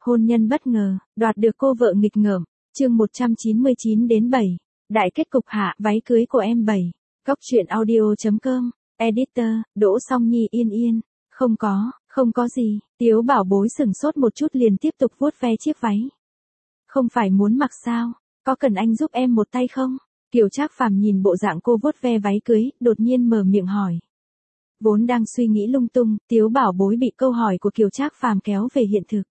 Hôn nhân bất ngờ, đoạt được cô vợ nghịch ngợm. Chương 199 đến 7. Đại kết cục hạ, váy cưới của em 7. Góc truyện audio.com. Editor, Đỗ Song Nhi Yên Yên. Không có gì. Tiếu Bảo Bối sửng sốt một chút liền tiếp tục vuốt ve chiếc váy. Không phải muốn mặc sao? Có cần anh giúp em một tay không? Kiều Trác Phàm nhìn bộ dạng cô vuốt ve váy cưới, đột nhiên mở miệng hỏi. Vốn đang suy nghĩ lung tung, Tiếu Bảo Bối bị câu hỏi của Kiều Trác Phàm kéo về hiện thực.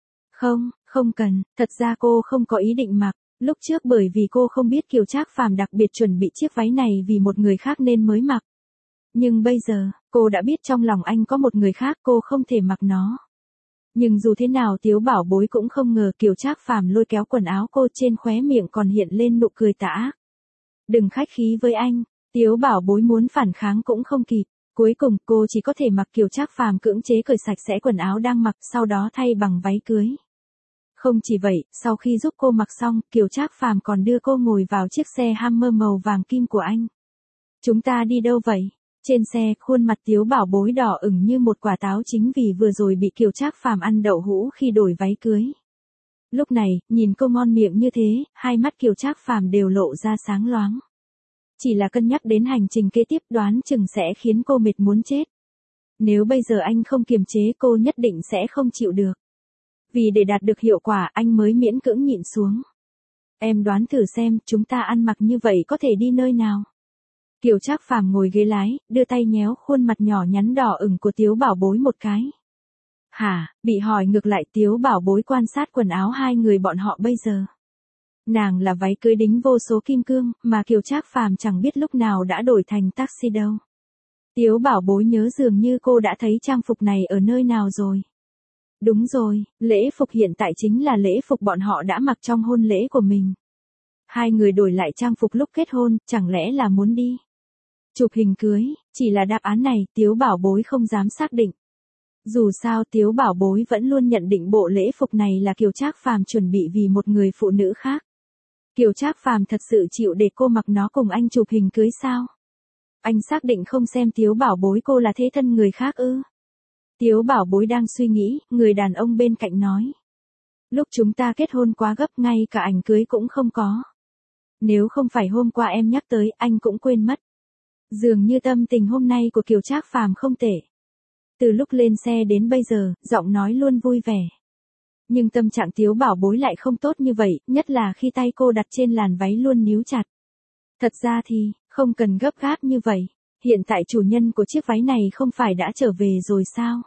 Không cần, thật ra cô không có ý định mặc. Lúc trước bởi vì cô không biết Kiều Trác Phàm đặc biệt chuẩn bị chiếc váy này vì một người khác nên mới mặc. Nhưng bây giờ, cô đã biết trong lòng anh có một người khác, cô không thể mặc nó. Nhưng dù thế nào Tiếu Bảo Bối cũng không ngờ Kiều Trác Phàm lôi kéo quần áo cô, trên khóe miệng còn hiện lên nụ cười tà ác. Đừng khách khí với anh. Tiếu Bảo Bối muốn phản kháng cũng không kịp. Cuối cùng cô chỉ có thể mặc Kiều Trác Phàm cưỡng chế cởi sạch sẽ quần áo đang mặc, sau đó thay bằng váy cưới. Không chỉ vậy, sau khi giúp cô mặc xong, Kiều Trác Phàm còn đưa cô ngồi vào chiếc xe Hummer màu vàng kim của anh. Chúng ta đi đâu vậy? Trên xe, khuôn mặt Tiếu Bảo Bối đỏ ửng như một quả táo chính vì vừa rồi bị Kiều Trác Phàm ăn đậu hũ khi đổi váy cưới. Lúc này, nhìn cô ngon miệng như thế, hai mắt Kiều Trác Phàm đều lộ ra sáng loáng. Chỉ là cân nhắc đến hành trình kế tiếp đoán chừng sẽ khiến cô mệt muốn chết. Nếu bây giờ anh không kiềm chế cô nhất định sẽ không chịu được. Vì để đạt được hiệu quả anh mới miễn cưỡng nhịn xuống. Em đoán thử xem chúng ta ăn mặc như vậy có thể đi nơi nào. Kiều Trác Phàm ngồi ghế lái, đưa tay nhéo khuôn mặt nhỏ nhắn đỏ ửng của Tiếu Bảo Bối một cái. Hả? Bị hỏi ngược lại Tiếu Bảo Bối quan sát quần áo hai người bọn họ bây giờ. Nàng là váy cưới đính vô số kim cương, mà Kiều Trác Phàm chẳng biết lúc nào đã đổi thành taxi đâu. Tiếu Bảo Bối nhớ dường như cô đã thấy trang phục này ở nơi nào rồi. Đúng rồi, lễ phục hiện tại chính là lễ phục bọn họ đã mặc trong hôn lễ của mình. Hai người đổi lại trang phục lúc kết hôn, chẳng lẽ là muốn đi chụp hình cưới? Chỉ là đáp án này Tiếu Bảo Bối không dám xác định. Dù sao Tiếu Bảo Bối vẫn luôn nhận định bộ lễ phục này là Kiều Trác Phàm chuẩn bị vì một người phụ nữ khác. Kiều Trác Phàm thật sự chịu để cô mặc nó cùng anh chụp hình cưới sao? Anh xác định không xem Tiếu Bảo Bối cô là thế thân người khác ư? Tiếu Bảo Bối đang suy nghĩ, người đàn ông bên cạnh nói. Lúc chúng ta kết hôn quá gấp, ngay cả ảnh cưới cũng không có. Nếu không phải hôm qua em nhắc tới, anh cũng quên mất. Dường như tâm tình hôm nay của Kiều Trác Phàm không tệ. Từ lúc lên xe đến bây giờ, giọng nói luôn vui vẻ. Nhưng tâm trạng Tiếu Bảo Bối lại không tốt như vậy, nhất là khi tay cô đặt trên làn váy luôn níu chặt. Thật ra thì, không cần gấp gáp như vậy. Hiện tại chủ nhân của chiếc váy này không phải đã trở về rồi sao?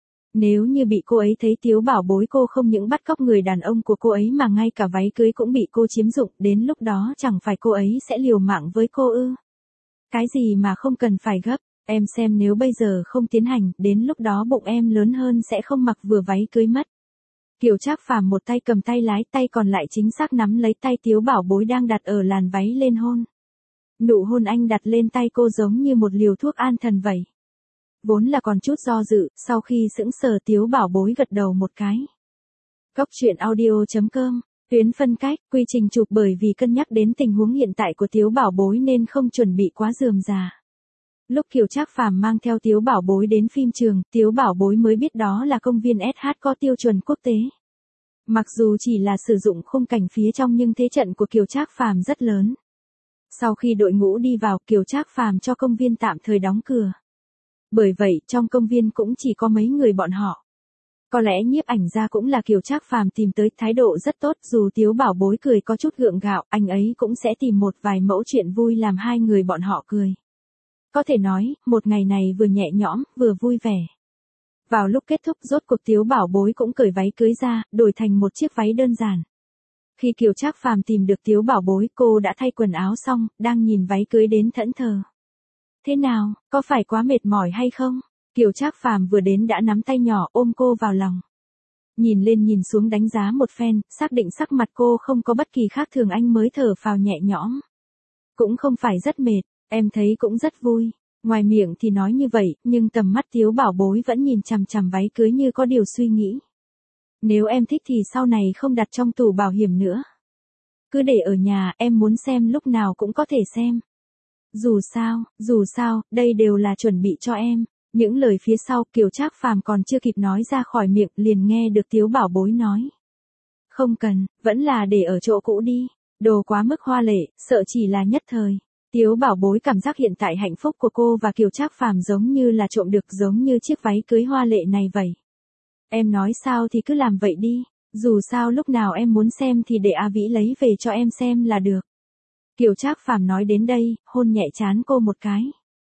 Nếu như bị cô ấy thấy Tiếu Bảo Bối cô không những bắt cóc người đàn ông của cô ấy mà ngay cả váy cưới cũng bị cô chiếm dụng, đến lúc đó chẳng phải cô ấy sẽ liều mạng với cô ư? Cái gì mà không cần phải gấp, em xem nếu bây giờ không tiến hành, đến lúc đó bụng em lớn hơn sẽ không mặc vừa váy cưới mất. Kiều Trác Phàm một tay cầm tay lái, tay còn lại chính xác nắm lấy tay Tiếu Bảo Bối đang đặt ở làn váy lên hôn. Nụ hôn anh đặt lên tay cô giống như một liều thuốc an thần vậy. Vốn là còn chút do dự, sau khi sững sờ Tiếu Bảo Bối gật đầu một cái. Góc truyện audio.com. Tuyến phân cách, quy trình chụp bởi vì cân nhắc đến tình huống hiện tại của Tiếu Bảo Bối nên không chuẩn bị quá rườm rà. Lúc Kiều Trác Phàm mang theo Tiếu Bảo Bối đến phim trường, Tiếu Bảo Bối mới biết đó là công viên SH có tiêu chuẩn quốc tế. Mặc dù chỉ là sử dụng khung cảnh phía trong nhưng thế trận của Kiều Trác Phàm rất lớn. Sau khi đội ngũ đi vào, Kiều Trác Phàm cho công viên tạm thời đóng cửa. Bởi vậy, trong công viên cũng chỉ có mấy người bọn họ. Có lẽ nhiếp ảnh gia cũng là Kiều Trác Phàm tìm tới, thái độ rất tốt, dù Tiếu Bảo Bối cười có chút gượng gạo, anh ấy cũng sẽ tìm một vài mẫu chuyện vui làm hai người bọn họ cười. Có thể nói, một ngày này vừa nhẹ nhõm, vừa vui vẻ. Vào lúc kết thúc rốt cuộc Tiếu Bảo Bối cũng cởi váy cưới ra, đổi thành một chiếc váy đơn giản. Khi Kiều Trác Phàm tìm được Tiếu Bảo Bối, cô đã thay quần áo xong, đang nhìn váy cưới đến thẫn thờ. Thế nào, có phải quá mệt mỏi hay không? Kiều Trác Phàm vừa đến đã nắm tay nhỏ ôm cô vào lòng. Nhìn lên nhìn xuống đánh giá một phen, xác định sắc mặt cô không có bất kỳ khác thường anh mới thở phào nhẹ nhõm. Cũng không phải rất mệt, em thấy cũng rất vui. Ngoài miệng thì nói như vậy, nhưng tầm mắt Tiếu Bảo Bối vẫn nhìn chằm chằm váy cưới như có điều suy nghĩ. Nếu em thích thì sau này không đặt trong tủ bảo hiểm nữa. Cứ để ở nhà, em muốn xem lúc nào cũng có thể xem. Dù sao, đây đều là chuẩn bị cho em. Những lời phía sau Kiều Trác Phàm còn chưa kịp nói ra khỏi miệng liền nghe được Tiếu Bảo Bối nói. Không cần, vẫn là để ở chỗ cũ đi. Đồ quá mức hoa lệ, sợ chỉ là nhất thời. Tiếu Bảo Bối cảm giác hiện tại hạnh phúc của cô và Kiều Trác Phàm giống như là trộm được, giống như chiếc váy cưới hoa lệ này vậy. Em nói sao thì cứ làm vậy đi, dù sao lúc nào em muốn xem thì để A Vĩ lấy về cho em xem là được. Kiều Trác Phàm nói đến đây, hôn nhẹ trán cô một cái.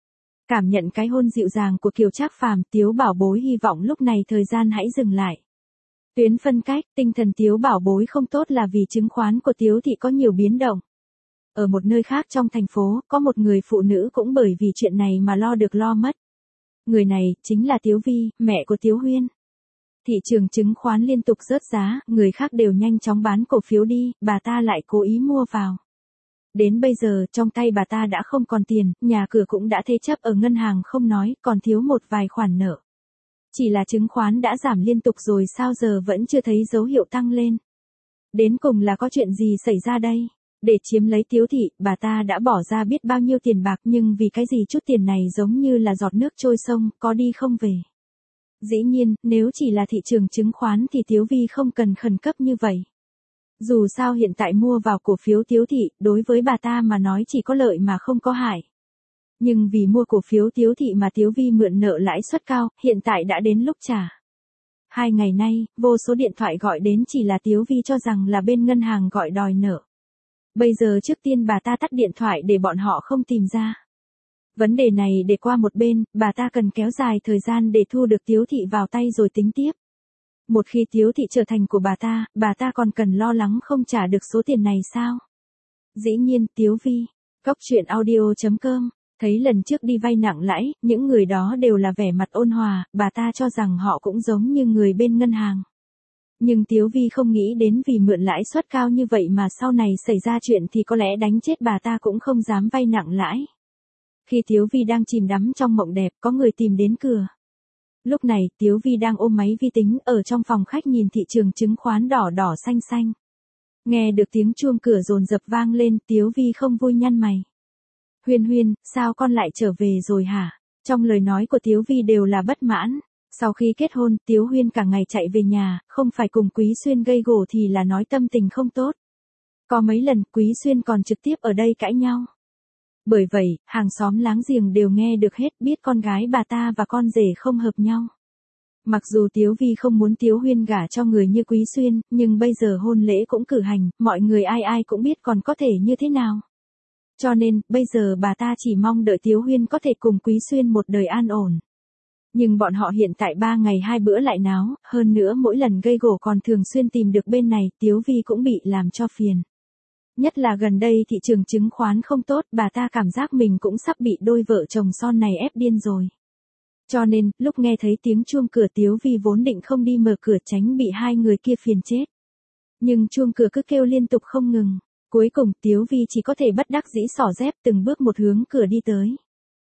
Cảm nhận cái hôn dịu dàng của Kiều Trác Phàm, Tiếu Bảo Bối hy vọng lúc này thời gian hãy dừng lại. Tuyến phân cách, tinh thần Tiếu Bảo Bối không tốt là vì chứng khoán của Tiếu thị có nhiều biến động. Ở một nơi khác trong thành phố, có một người phụ nữ cũng bởi vì chuyện này mà lo được lo mất. Người này, chính là Tiếu Vi, mẹ của Tiếu Huyên. Thị trường chứng khoán liên tục rớt giá, người khác đều nhanh chóng bán cổ phiếu đi, bà ta lại cố ý mua vào. Đến bây giờ, trong tay bà ta đã không còn tiền, nhà cửa cũng đã thế chấp ở ngân hàng không nói, còn thiếu một vài khoản nợ. Chỉ là chứng khoán đã giảm liên tục rồi sao giờ vẫn chưa thấy dấu hiệu tăng lên. Đến cùng là có chuyện gì xảy ra đây? Để chiếm lấy Tiếu thị, bà ta đã bỏ ra biết bao nhiêu tiền bạc nhưng vì cái gì chút tiền này giống như là giọt nước trôi sông, có đi không về. Dĩ nhiên, nếu chỉ là thị trường chứng khoán thì Tiếu Vi không cần khẩn cấp như vậy. Dù sao hiện tại mua vào cổ phiếu Tiếu thị, đối với bà ta mà nói chỉ có lợi mà không có hại. Nhưng vì mua cổ phiếu Tiếu thị mà Tiếu Vi mượn nợ lãi suất cao, hiện tại đã đến lúc trả. 2 ngày nay, vô số điện thoại gọi đến chỉ là Tiếu Vi cho rằng là bên ngân hàng gọi đòi nợ. Bây giờ trước tiên bà ta tắt điện thoại để bọn họ không tìm ra. Vấn đề này để qua một bên, bà ta cần kéo dài thời gian để thu được Tiếu thị vào tay rồi tính tiếp. Một khi Tiếu thị trở thành của bà ta còn cần lo lắng không trả được số tiền này sao? Dĩ nhiên, Tiếu Vi. Góc truyện audio.com. Thấy lần trước đi vay nặng lãi, những người đó đều là vẻ mặt ôn hòa, bà ta cho rằng họ cũng giống như người bên ngân hàng. Nhưng Tiếu Vi không nghĩ đến vì mượn lãi suất cao như vậy mà sau này xảy ra chuyện thì có lẽ đánh chết bà ta cũng không dám vay nặng lãi. Khi Tiếu Vi đang chìm đắm trong mộng đẹp, có người tìm đến cửa. Lúc này, Tiếu Vi đang ôm máy vi tính ở trong phòng khách nhìn thị trường chứng khoán đỏ đỏ xanh xanh. Nghe được tiếng chuông cửa dồn dập vang lên, Tiếu Vi không vui nhăn mày. Huyên Huyên, sao con lại trở về rồi hả? Trong lời nói của Tiếu Vi đều là bất mãn. Sau khi kết hôn, Tiếu Huyên cả ngày chạy về nhà, không phải cùng Quý Xuyên gây gổ thì là nói tâm tình không tốt. Có mấy lần Quý Xuyên còn trực tiếp ở đây cãi nhau. Bởi vậy, hàng xóm láng giềng đều nghe được hết, biết con gái bà ta và con rể không hợp nhau. Mặc dù Tiếu Vi không muốn Tiếu Huyên gả cho người như Quý Xuyên, nhưng bây giờ hôn lễ cũng cử hành, mọi người ai ai cũng biết còn có thể như thế nào. Cho nên, bây giờ bà ta chỉ mong đợi Tiếu Huyên có thể cùng Quý Xuyên một đời an ổn. Nhưng bọn họ hiện tại 3 ngày 2 bữa lại náo, hơn nữa mỗi lần gây gổ còn thường xuyên tìm được bên này, Tiếu Vi cũng bị làm cho phiền. Nhất là gần đây thị trường chứng khoán không tốt, bà ta cảm giác mình cũng sắp bị đôi vợ chồng son này ép điên rồi. Cho nên, lúc nghe thấy tiếng chuông cửa Tiếu Vi vốn định không đi mở cửa tránh bị hai người kia phiền chết. Nhưng chuông cửa cứ kêu liên tục không ngừng. Cuối cùng Tiếu Vi chỉ có thể bất đắc dĩ xỏ dép từng bước một hướng cửa đi tới.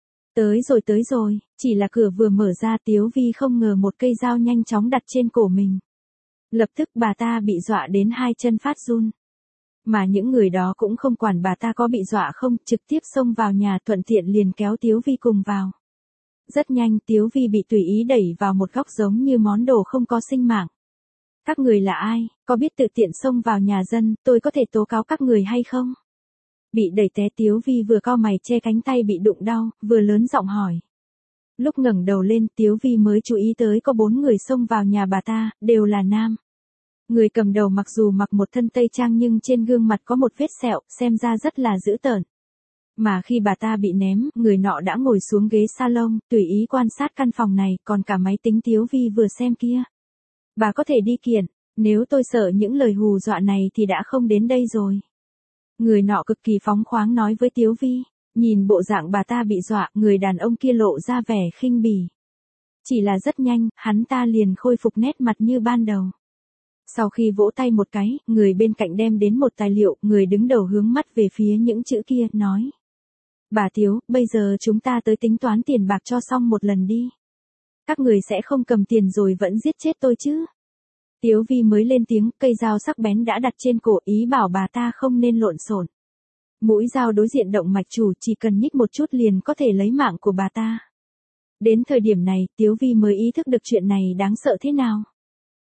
Tới rồi, chỉ là cửa vừa mở ra Tiếu Vi không ngờ một cây dao nhanh chóng đặt trên cổ mình. Lập tức bà ta bị dọa đến hai chân phát run. Mà những người đó cũng không quản bà ta có bị dọa không, trực tiếp xông vào nhà thuận tiện liền kéo Tiếu Vi cùng vào. Rất nhanh Tiếu Vi bị tùy ý đẩy vào một góc giống như món đồ không có sinh mạng. Các người là ai, có biết tự tiện xông vào nhà dân, tôi có thể tố cáo các người hay không? Bị đẩy té Tiếu Vi vừa cau mày che cánh tay bị đụng đau, vừa lớn giọng hỏi. Lúc ngẩng đầu lên Tiếu Vi mới chú ý tới có 4 người xông vào nhà bà ta, đều là nam. Người cầm đầu mặc dù mặc một thân tây trang nhưng trên gương mặt có một vết sẹo, xem ra rất là dữ tợn. Mà khi bà ta bị ném, người nọ đã ngồi xuống ghế salon, tùy ý quan sát căn phòng này, còn cả máy tính Tiếu Vi vừa xem kia. Bà có thể đi kiện, nếu tôi sợ những lời hù dọa này thì đã không đến đây rồi. Người nọ cực kỳ phóng khoáng nói với Tiếu Vi, nhìn bộ dạng bà ta bị dọa, người đàn ông kia lộ ra vẻ khinh bỉ. Chỉ là rất nhanh, hắn ta liền khôi phục nét mặt như ban đầu. Sau khi vỗ tay một cái, người bên cạnh đem đến một tài liệu, người đứng đầu hướng mắt về phía những chữ kia, nói. Bà Tiếu, bây giờ chúng ta tới tính toán tiền bạc cho xong một lần đi. Các người sẽ không cầm tiền rồi vẫn giết chết tôi chứ. Tiếu Vi mới lên tiếng, cây dao sắc bén đã đặt trên cổ, ý bảo bà ta không nên lộn xộn. Mũi dao đối diện động mạch chủ, chỉ cần nhích một chút liền có thể lấy mạng của bà ta. Đến thời điểm này, Tiếu Vi mới ý thức được chuyện này đáng sợ thế nào.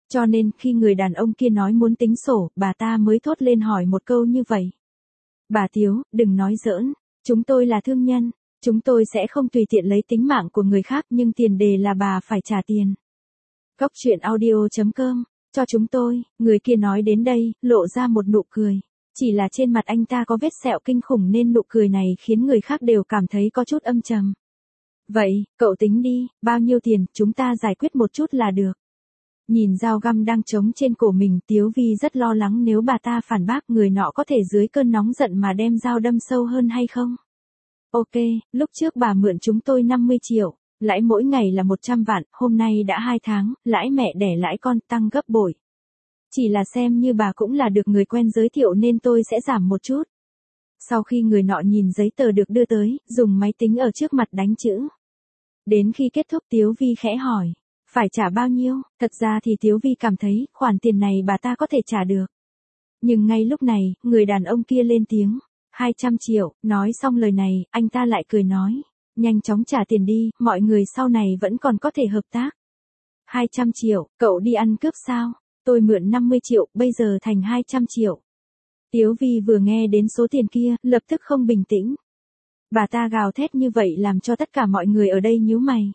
Cho nên khi người đàn ông kia nói muốn tính sổ, bà ta mới thốt lên hỏi một câu như vậy. Bà Tiếu, đừng nói giỡn, chúng tôi là thương nhân, chúng tôi sẽ không tùy tiện lấy tính mạng của người khác nhưng tiền đề là bà phải trả tiền. Cóc truyện audio.com, cho chúng tôi, người kia nói đến đây, lộ ra một nụ cười. Chỉ là trên mặt anh ta có vết sẹo kinh khủng nên nụ cười này khiến người khác đều cảm thấy có chút âm trầm. Vậy, cậu tính đi, bao nhiêu tiền, chúng ta giải quyết một chút là được. Nhìn dao găm đang trống trên cổ mình, Tiếu Vi rất lo lắng nếu bà ta phản bác người nọ có thể dưới cơn nóng giận mà đem dao đâm sâu hơn hay không. Ok, lúc trước bà mượn chúng tôi 50 triệu, lãi mỗi ngày là 100 vạn, hôm nay đã 2 tháng, lãi mẹ đẻ lãi con tăng gấp bội. Chỉ là xem như bà cũng là được người quen giới thiệu nên tôi sẽ giảm một chút. Sau khi người nọ nhìn giấy tờ được đưa tới, dùng máy tính ở trước mặt đánh chữ. Đến khi kết thúc Tiếu Vi khẽ hỏi, phải trả bao nhiêu? Thật ra thì Tiếu Vi cảm thấy khoản tiền này bà ta có thể trả được. Nhưng ngay lúc này, người đàn ông kia lên tiếng, 200 triệu, nói xong lời này, anh ta lại cười nói, nhanh chóng trả tiền đi, mọi người sau này vẫn còn có thể hợp tác. 200 triệu, cậu đi ăn cướp sao? Tôi mượn 50 triệu, bây giờ thành 200 triệu. Tiếu Vi vừa nghe đến số tiền kia, lập tức không bình tĩnh. Bà ta gào thét như vậy làm cho tất cả mọi người ở đây nhíu mày.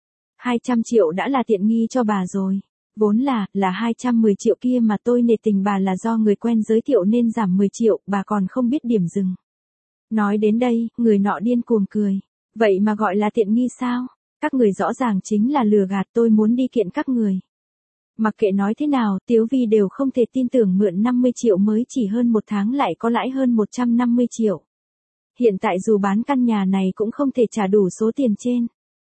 200 triệu đã là tiện nghi cho bà rồi. Vốn là 210 triệu kia mà tôi nể tình bà là do người quen giới thiệu nên giảm 10 triệu, bà còn không biết điểm dừng. Nói đến đây, người nọ điên cuồng cười. Vậy mà gọi là tiện nghi sao? Các người rõ ràng chính là lừa gạt, tôi muốn đi kiện các người. Mặc kệ nói thế nào, Tiếu Vi đều không thể tin tưởng mượn 50 triệu mới chỉ hơn một tháng lại có lãi hơn 150 triệu. Hiện tại dù bán căn nhà này cũng không thể trả đủ số tiền trên.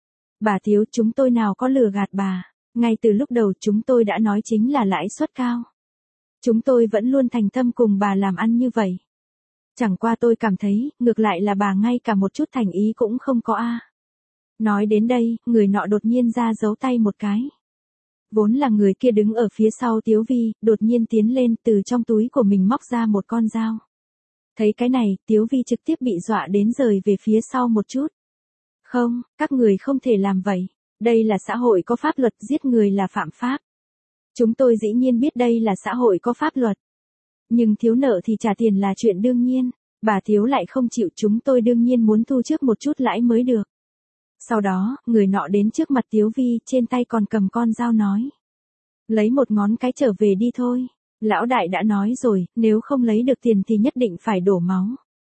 Bà Tiếu, chúng tôi nào có lừa gạt bà, ngay từ lúc đầu chúng tôi đã nói chính là lãi suất cao. Chúng tôi vẫn luôn thành tâm cùng bà làm ăn như vậy. Chẳng qua tôi cảm thấy, ngược lại là bà ngay cả một chút thành ý cũng không có a. Nói đến đây, người nọ đột nhiên ra giấu tay một cái. Vốn là người kia đứng ở phía sau Tiếu Vi, đột nhiên tiến lên từ trong túi của mình móc ra một con dao. Thấy cái này, Tiếu Vi trực tiếp bị dọa đến rời về phía sau một chút. Không, các người không thể làm vậy. Đây là xã hội có pháp luật, giết người là phạm pháp. Chúng tôi dĩ nhiên biết đây là xã hội có pháp luật. Nhưng thiếu nợ thì trả tiền là chuyện đương nhiên. Bà Thiếu lại không chịu, chúng tôi đương nhiên muốn thu trước một chút lãi mới được. Sau đó, người nọ đến trước mặt Tiếu Vi, trên tay còn cầm con dao nói. Lấy một ngón cái trở về đi thôi. Lão đại đã nói rồi, nếu không lấy được tiền thì nhất định phải đổ máu.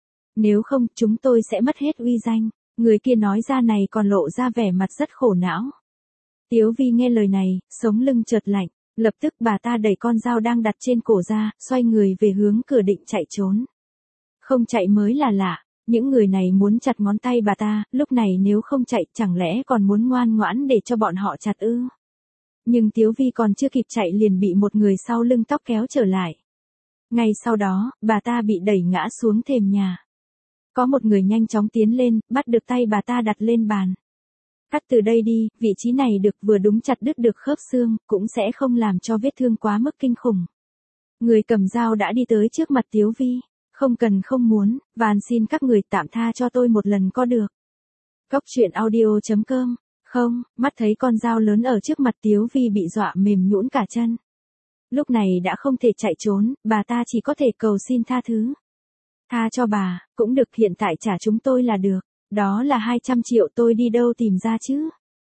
Nếu không, chúng tôi sẽ mất hết uy danh. Người kia nói ra này còn lộ ra vẻ mặt rất khổ não. Tiếu Vi nghe lời này, sống lưng chợt lạnh, lập tức bà ta đẩy con dao đang đặt trên cổ ra, xoay người về hướng cửa định chạy trốn. Không chạy mới là lạ, những người này muốn chặt ngón tay bà ta, lúc này nếu không chạy chẳng lẽ còn muốn ngoan ngoãn để cho bọn họ chặt ư? Nhưng Tiếu Vi còn chưa kịp chạy liền bị một người sau lưng tóc kéo trở lại. Ngay sau đó, bà ta bị đẩy ngã xuống thềm nhà. Có một người nhanh chóng tiến lên, bắt được tay bà ta đặt lên bàn. Cắt từ đây đi, vị trí này được vừa đúng chặt đứt được khớp xương, cũng sẽ không làm cho vết thương quá mức kinh khủng. Người cầm dao đã đi tới trước mặt Tiếu Vi. Không cần không muốn, van xin các người tạm tha cho tôi một lần có được. Cóc truyện audio.com. Không, mắt thấy con dao lớn ở trước mặt Tiếu Vi bị dọa mềm nhũn cả chân. Lúc này đã không thể chạy trốn, bà ta chỉ có thể cầu xin tha thứ. Tha cho bà, cũng được, hiện tại trả chúng tôi là được. Đó là 200 triệu, tôi đi đâu tìm ra chứ?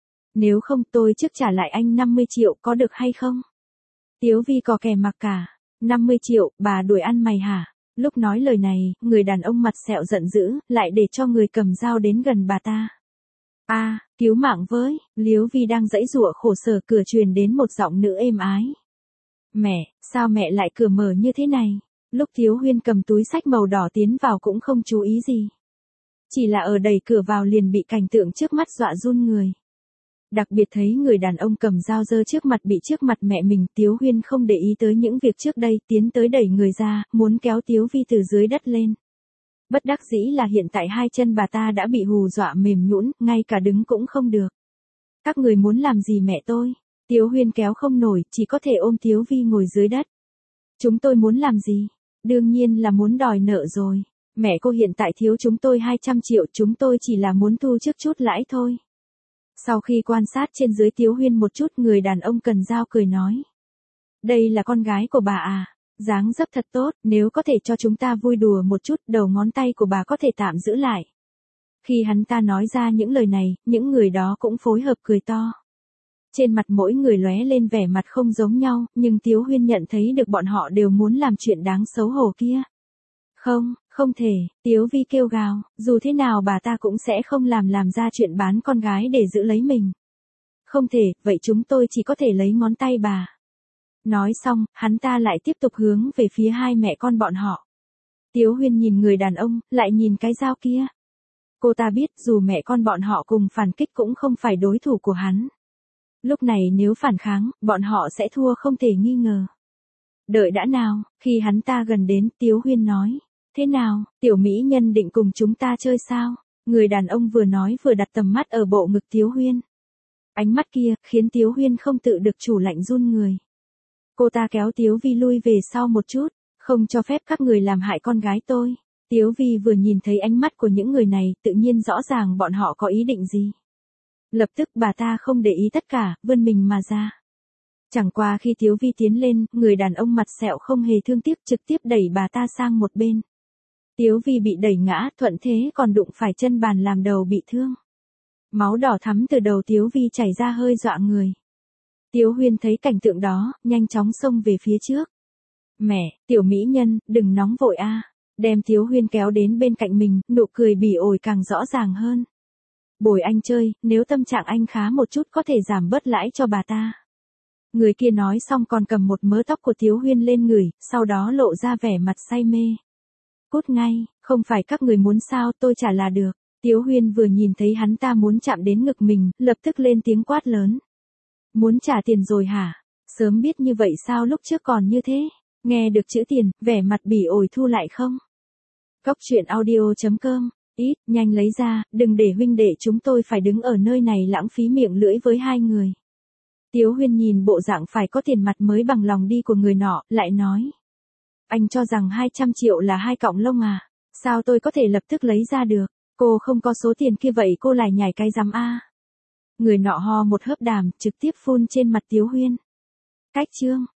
Nếu không tôi trước trả lại anh 50 triệu có được hay không? Tiếu Vi có kè mặc cả. 50 triệu, bà đuổi ăn mày hả? Lúc nói lời này, người đàn ông mặt sẹo giận dữ, lại để cho người cầm dao đến gần bà ta. Cứu mạng với, Liếu Vi đang giãy giụa khổ sở, cửa truyền đến một giọng nữ êm ái. Mẹ, sao mẹ lại cửa mở như thế này? Lúc Thiếu Huyên cầm túi xách màu đỏ tiến vào cũng không chú ý gì. Chỉ là ở đẩy cửa vào liền bị cảnh tượng trước mắt dọa run người. Đặc biệt thấy người đàn ông cầm dao giơ trước mặt bị trước mặt mẹ mình, Tiếu Huyên không để ý tới những việc trước đây, tiến tới đẩy người ra, muốn kéo Tiếu Vi từ dưới đất lên. Bất đắc dĩ là hiện tại hai chân bà ta đã bị hù dọa mềm nhũn, ngay cả đứng cũng không được. Các người muốn làm gì mẹ tôi? Tiếu Huyên kéo không nổi, chỉ có thể ôm Tiếu Vi ngồi dưới đất. Chúng tôi muốn làm gì? Đương nhiên là muốn đòi nợ rồi. Mẹ cô hiện tại thiếu chúng tôi 200 triệu, chúng tôi chỉ là muốn thu trước chút lãi thôi. Sau khi quan sát trên dưới Tiếu Huyên một chút, người đàn ông cần dao cười nói. Đây là con gái của bà à? Dáng dấp thật tốt, nếu có thể cho chúng ta vui đùa một chút, đầu ngón tay của bà có thể tạm giữ lại. Khi hắn ta nói ra những lời này, những người đó cũng phối hợp cười to. Trên mặt mỗi người lóe lên vẻ mặt không giống nhau, nhưng Tiếu Huyên nhận thấy được bọn họ đều muốn làm chuyện đáng xấu hổ kia. Không, không thể, Tiếu Vi kêu gào, dù thế nào bà ta cũng sẽ không làm ra chuyện bán con gái để giữ lấy mình. Không thể, vậy chúng tôi chỉ có thể lấy ngón tay bà. Nói xong, hắn ta lại tiếp tục hướng về phía hai mẹ con bọn họ. Tiếu Huyên nhìn người đàn ông, lại nhìn cái dao kia. Cô ta biết dù mẹ con bọn họ cùng phản kích cũng không phải đối thủ của hắn. Lúc này nếu phản kháng, bọn họ sẽ thua không thể nghi ngờ. Đợi đã nào, khi hắn ta gần đến, Tiếu Huyên nói. Thế nào, tiểu mỹ nhân định cùng chúng ta chơi sao? Người đàn ông vừa nói vừa đặt tầm mắt ở bộ ngực Tiếu Huyên. Ánh mắt kia, khiến Tiếu Huyên không tự được chủ lạnh run người. Cô ta kéo Tiếu Vi lui về sau một chút, không cho phép các người làm hại con gái tôi. Tiếu Vi vừa nhìn thấy ánh mắt của những người này, tự nhiên rõ ràng bọn họ có ý định gì. Lập tức bà ta không để ý tất cả, vươn mình mà ra. Chẳng qua khi Tiếu Vi tiến lên, người đàn ông mặt sẹo không hề thương tiếc trực tiếp đẩy bà ta sang một bên. Tiếu Vi bị đẩy ngã, thuận thế còn đụng phải chân bàn làm đầu bị thương. Máu đỏ thắm từ đầu Tiếu Vi chảy ra hơi dọa người. Tiếu Huyên thấy cảnh tượng đó, nhanh chóng xông về phía trước. Mẹ, tiểu mỹ nhân, đừng nóng vội a. Đem Tiếu Huyên kéo đến bên cạnh mình, nụ cười bỉ ổi càng rõ ràng hơn. Bồi anh chơi, nếu tâm trạng anh khá một chút có thể giảm bớt lãi cho bà ta. Người kia nói xong còn cầm một mớ tóc của Tiếu Huyên lên ngửi, sau đó lộ ra vẻ mặt say mê. Cút ngay, không phải các người muốn sao tôi trả là được. Tiếu Huyên vừa nhìn thấy hắn ta muốn chạm đến ngực mình, lập tức lên tiếng quát lớn. Muốn trả tiền rồi hả? Sớm biết như vậy sao lúc trước còn như thế? Nghe được chữ tiền, vẻ mặt bỉ ổi thu lại không? Cóc truyện audio.com. Ít, nhanh lấy ra, đừng để huynh đệ chúng tôi phải đứng ở nơi này lãng phí miệng lưỡi với hai người. Tiếu Huyên nhìn bộ dạng phải có tiền mặt mới bằng lòng đi của người nọ, lại nói. Anh cho rằng 200 triệu là 2 cọng lông à? Sao tôi có thể lập tức lấy ra được? Cô không có số tiền kia vậy cô lại nhảy cái rắm a. Người nọ ho một hớp đàm, trực tiếp phun trên mặt Tiếu Huyên. Cách chương.